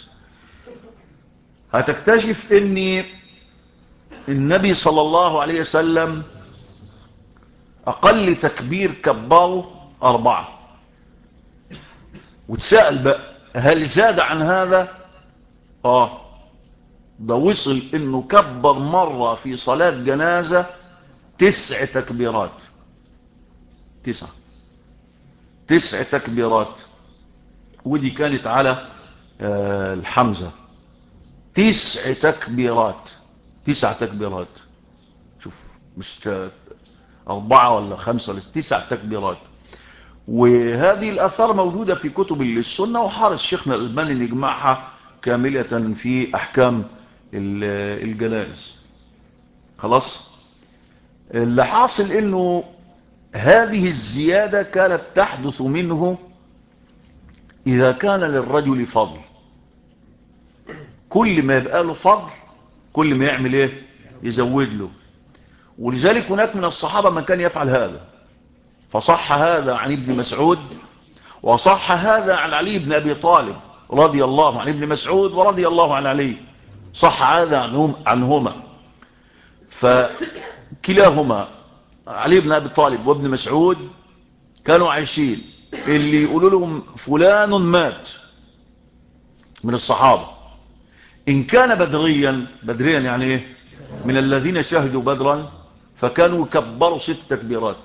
هتكتشف ان النبي صلى الله عليه وسلم اقل تكبير كبره 4. وتسأل بقى هل زاد عن هذا؟ ده وصل انه كبر مرة في صلاة جنازة 9 تكبيرات. 9 تكبيرات. ودي كانت على الحمزة. 9 تكبيرات. 9 تكبيرات. شوف، مش 4 ولا 5 ولا 9 تكبيرات. وهذه الأثار موجودة في كتب السنة، وحارس شيخنا الألباني نجمعها كاملة في أحكام الجنائز. خلاص. اللي حاصل إنه هذه الزيادة كانت تحدث منه إذا كان للرجل فضل. كل ما يبقى له فضل كل ما يعمل إيه؟ يزود له. ولذلك هناك من الصحابة من كان يفعل هذا. فصح هذا عن ابن مسعود، وصح هذا عن علي بن أبي طالب رضي الله عن ابن مسعود ورضي الله عن علي. صح هذا عنهما. فكلاهما علي بن أبي طالب وابن مسعود كانوا عايشين. اللي يقولوا لهم فلان مات من الصحابة، إن كان بدريا يعني إيه؟ من الذين شهدوا بدرا، فكانوا يكبروا 6 تكبيرات.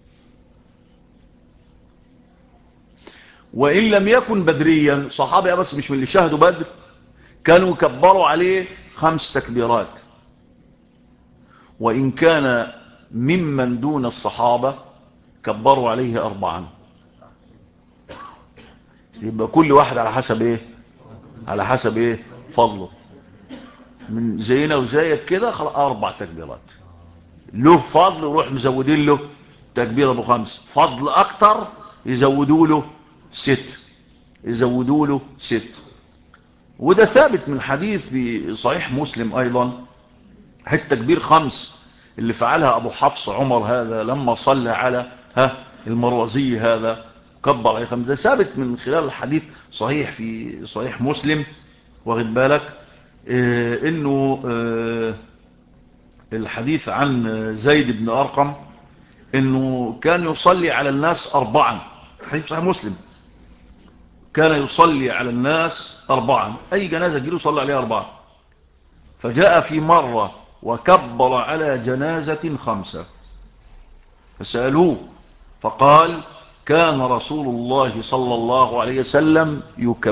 وإن لم يكن بدريا صحابي بس مش من اللي شهدوا بدر، كانوا يكبروا عليه 5 تكبيرات. وإن كان ممن دون الصحابة كبروا عليه 4. يبقى كل واحد على حسب ايه؟ على حسب ايه؟ فضله. من زينا وزيك كده خلاص 4 تكبيرات. له فضل وروح مزودين له تكبير ابو 5. فضل اكتر يزودوا له 6. يزودوا له 6. وده ثابت من حديث في صحيح مسلم ايضا، حتى تكبير 5 اللي فعلها ابو حفص عمر هذا لما صلى على المروزي هذا كبر عليه 5. ده ثابت من خلال الحديث صحيح في صحيح مسلم. واخد بالك انه الحديث عن زيد بن أرقم انه كان يصلي على الناس 4. حديث صحيح مسلم. كان يصلي على الناس 4. اي جنازة تجيله يصلي عليها 4. فجاء في مرة وكبر على جنازة 5. فسألوه فقال كان رسول الله صلى الله عليه وسلم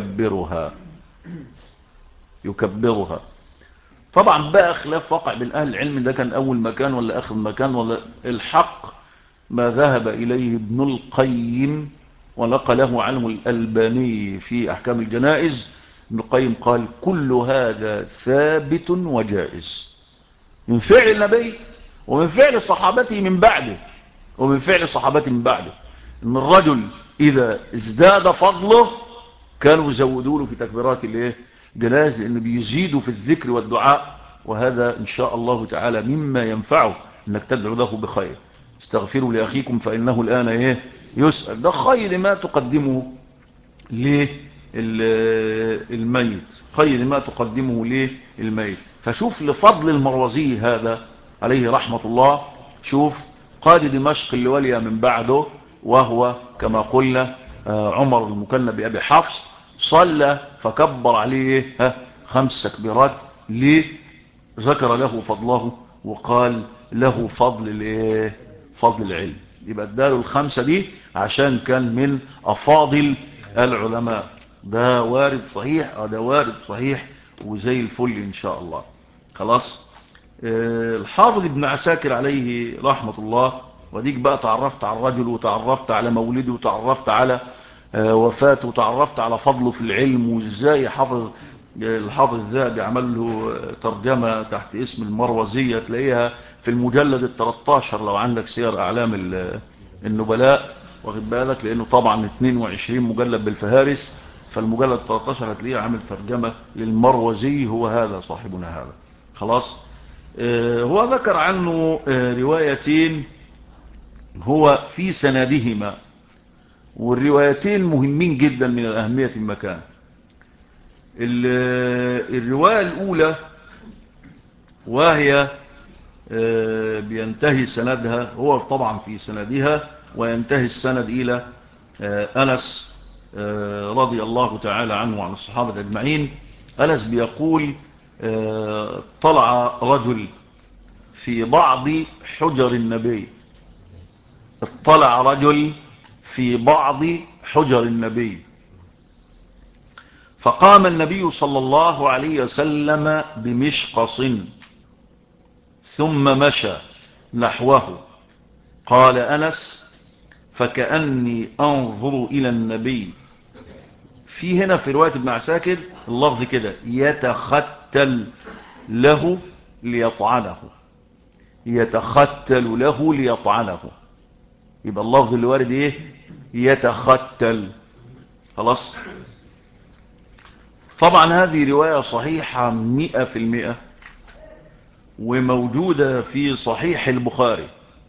يكبرها. طبعا بقى خلاف وقع بين أهل العلم، ده كان أول مكان ولا آخر مكان، ولا الحق ما ذهب إليه ابن القيم ونقله عنه الألباني في أحكام الجنائز. ابن القيم قال كل هذا ثابت وجائز من فعل النبي ومن فعل صحابته من بعده، إن الرجل إذا ازداد فضله كانوا يزودوا له في تكبيرات الجنائز، لأنه بيزيدوا في الذكر والدعاء، وهذا إن شاء الله تعالى مما ينفعه أنك تدعو له بخير. استغفروا لأخيكم فإنه الآن يسأل. ده خير ما تقدمه للميت. فشوف لفضل المروزي هذا عليه رحمة الله، شوف قاضي دمشق اللي ولي من بعده وهو كما قلنا عمر المكنى بأبي حفص، صلى فكبر عليه 5 تكبيرات، ذكر له فضله وقال له فضل العلم. يبقى اداله 5 دي عشان كان من أفاضل العلماء. ده وارد صحيح وزي الفل إن شاء الله. خلاص. الحافظ ابن عساكر عليه رحمة الله، وديك بقى تعرفت على الرجل وتعرفت على مولده وتعرفت على وفاته وتعرفت على فضله في العلم، وازاي الحافظ الذهبي عمل له ترجمة تحت اسم المروزية، تلاقيها في المجلد 13 لو عندك سير أعلام النبلاء، واخد بالك، لأنه طبعا 22 مجلد بالفهارس، فالمجلد 13 هتلاقيه عامل ترجمة للمروزي، هو هذا صاحبنا هذا. خلاص. هو ذكر عنه روايتين هو في سندهما، والروايتين مهمين جدا من أهمية المكان. الرواية الأولى وهي بينتهي سندها، هو طبعا في سندها وينتهي السند إلى أنس رضي الله تعالى عنه وعن الصحابة أجمعين. أنس بيقول طلع رجل في بعض حجر النبي، فقام النبي صلى الله عليه وسلم بمشقص ثم مشى نحوه. قال أنس فكأني أنظر إلى النبي. في هنا في رواية ابن عساكر اللفظ كده يتختل له ليطعنه، يبقى اللفظ اللي وارد يتختل. خلاص. طبعا هذه رواية صحيحة 100%، وموجودة في صحيح البخاري،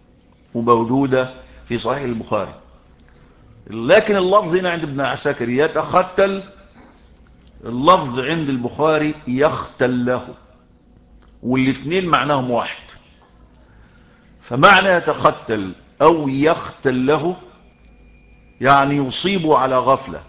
لكن اللفظ هنا عند ابن عساكر يتختل، اللفظ عند البخاري يختل له، والاثنين معناهم واحد. فمعنى يتختل أو يختل له يعني يصيب على غفلة.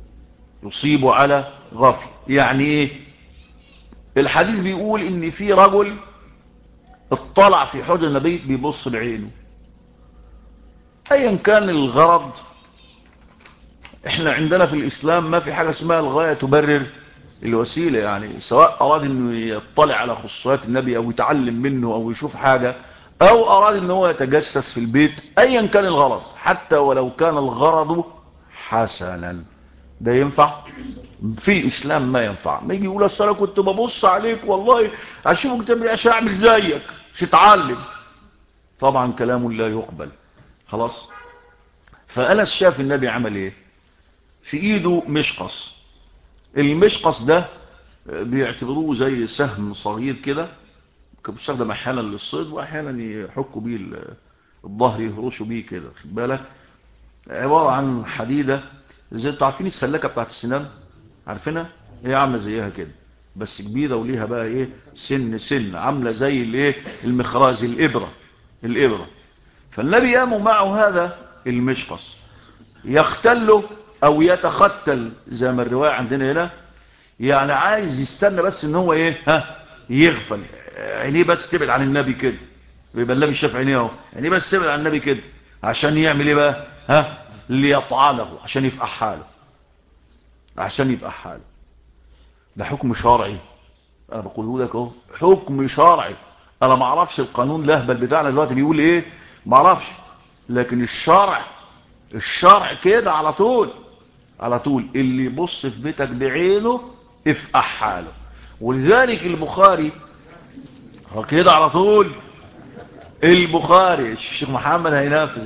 يعني ايه؟ الحديث بيقول ان في رجل اطلع في حجر النبي بيبص بعينه، ايا كان الغرض. احنا عندنا في الاسلام ما في حاجة اسمها الغاية تبرر الوسيلة، يعني سواء اراد انه يطلع على خصوصيات النبي او يتعلم منه او يشوف حاجة، او اراد انه هو يتجسس في البيت، ايا كان الغرض حتى ولو كان الغرض حسنا، ده ينفع؟ في الاسلام ما ينفع. ما يجي يقول اصل انا كنت ببص عليك والله اشوفك تعمل ايه عشان اعمل زيك، مش اتعلم. طبعا كلام لا يقبل. خلاص. فأنس شاف النبي عمل ايه؟ في ايده مشقص. المشقص ده بيعتبروه زي سهم صغير كده، كان بيستخدم احيانا للصيد واحيانا يحكوا بيه الظهر، يهرشوا بيه كده، خد بالك. عبارة عن حديدة زي انتوا عارفين السلاكة بتاعت السنان، عارفينها؟ هي عاملة زيها كده بس كبيرة، وليها بقى سن عاملة زي المخراز، الإبرة. فالنبي قاموا معه هذا المشقص يختله او يتختل زي ما الرواية عندنا هنا، يعني عايز يستنى بس ان هو يغفل عينيه بس تبعد عن النبي كده، يبقى النبي شاف عينيه اهو، عينيه بس تبعد عن النبي كده، عشان يعمل ايه بقى؟ ليطعنه، عشان يفقع حاله، عشان يفقع حاله. ده حكم شرعي، انا بقوله لك اهو، حكم شرعي. انا ما اعرفش القانون الاهبل بتاعنا دلوقتي بيقول ايه، ما اعرفش، لكن الشرع كده على طول، على طول اللي يبص في بيتك بعينه افقع حاله. ولذلك البخاري كده على طول، البخاري الشيخ محمد هينافذ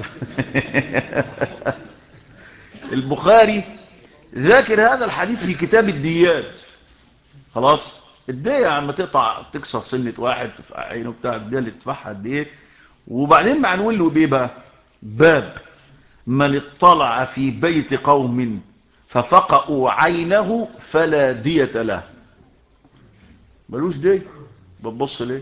البخاري ذاكر هذا الحديث في كتاب الديات. خلاص، الدية عم تقطع تكسر سنة واحد تفقع عينه بتاع الدية اللي تدفعها قد ايه. وبعدين معنون له بيه بقى، باب من اطلع في بيت قوم ففقأوا عينه فلا دية له. ملوش دية. بتبص ليه؟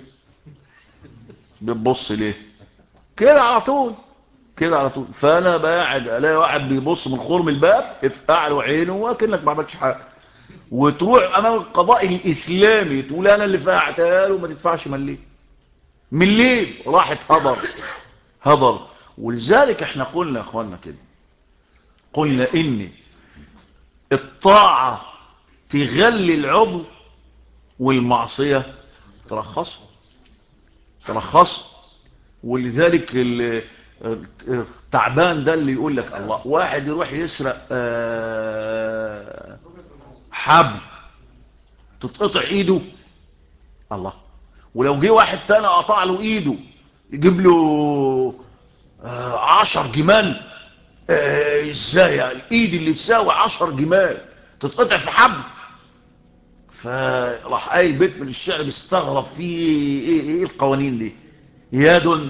بتبص ليه كده على طول؟ كده على طول. فانا قاعد الاقي واحد بيبص من خرم الباب افقع له عينه وكأنك ما عملتش حاجه، وتروح امام القضاء الاسلامي تقول انا اللي فقعتها له وما تدفعش مليم. مليم راحت هضر، هضر. ولذلك احنا قلنا يا اخوانا كده، قلنا ان الطاعه تغلي العضو والمعصيه ترخصه، ترخصه. ولذلك التعبان ده اللي يقول لك الله، واحد يروح يسرق حبل تتقطع ايده، الله، ولو جه واحد تاني قطع له ايده يجيب له 10 جمال. ازاي يعني الايد اللي تساوي 10 جمال تتقطع في حبل؟ فراح قايل بيت من الشعر بيستغرب فيه ايه القوانين دي. يد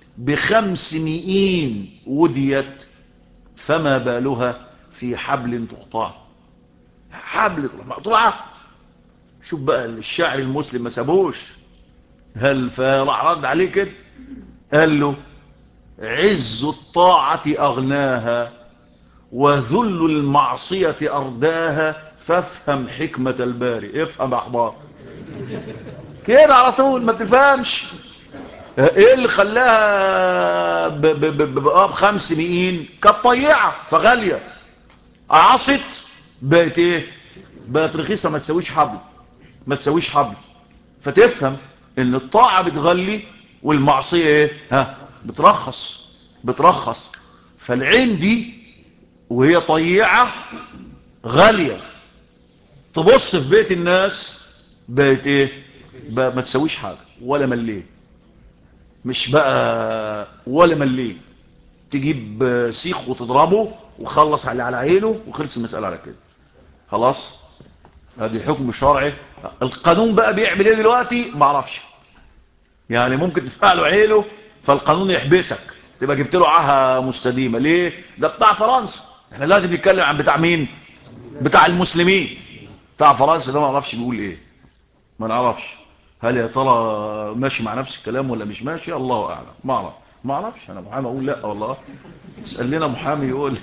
ب500 وديت فما بالها في حبل تقطع. حبل مقطوعة. شوف بقى الشاعر المسلم ما سابوش، هل فراح رد عليه كده قال له عز الطاعة أغناها وذل المعصية أرداها فافهم حكمة الباري. افهم أحبار كده على طول، ما تفهمش ايه اللي خلاها ب500 كانت طيعة فغالية، عصت بقت ايه؟ بقت رخيصة، ما تسويش حبل، ما تسويش حبل. فتفهم ان الطاعة بتغلي والمعصية ايه؟ بترخص، بترخص. فالعين دي وهي طيعة غالية، تبص في بيت الناس بقت ايه؟ بقى ما تسويش حاجة ولا مليه، مش بقى ولا مليه. تجيب سيخ وتضربه وخلص على عينه وخلص المسألة على كده، خلاص. هذه حكم شرعي. القانون بقى بيعمل ايه دلوقتي؟ ما اعرفش. يعني ممكن تفقع له عينه فالقانون يحبسك، تبقى جبت له عاهه مستديمه. ليه؟ ده بتاع فرنسا، احنا لازم نتكلم عن بتاع مين؟ بتاع المسلمين. بتاع فرنسا ده ما اعرفش بيقول ايه، ما نعرفش. هل يا ترى ماشي مع نفس الكلام ولا مش ماشي؟ الله اعلم، ما اعرف، ما اعرفش. انا محامي اقول لا والله، اسال لنا محامي يقول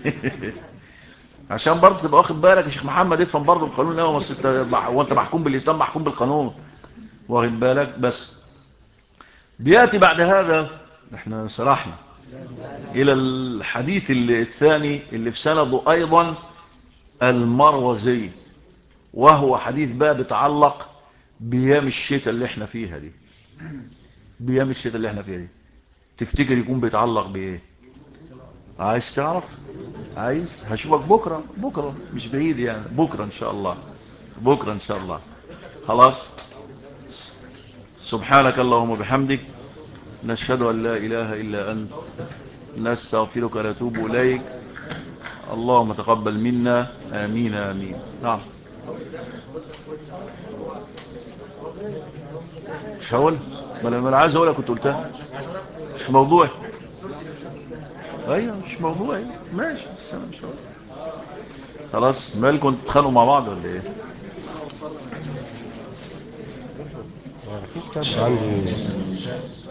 عشان برضه تبقى واخد بالك يا شيخ محمد، افهم برضه القانون الاول. وانت محكوم بالاسلام محكوم بالقانون، واخد بالك؟ بس بياتي بعد هذا، احنا سرحنا الى الحديث الثاني اللي في سنده ايضا المروزي، وهو حديث بقى بيتعلق بيام الشتاء اللي احنا فيها دي. بيام الشتاء اللي احنا فيها دي تفتكر يكون بيتعلق بايه؟ عايز تعرف؟ عايز؟ هشوفك بكرة، بكرة مش بعيد يعني، بكرة ان شاء الله، بكرة ان شاء الله. خلاص. سبحانك اللهم وبحمدك نشهد ان لا اله الا انت نستغفرك ونتوب اليك. اللهم تقبل منا، امين امين. نعم. مش هقول، ما انا عايز اقولها كنت قلتها، مش موضوع. ايوه مش موضوع، ماشي بس انا مش هقول. خلاص، مالكم تتخانقوا مع بعض ولا ايه؟ عندي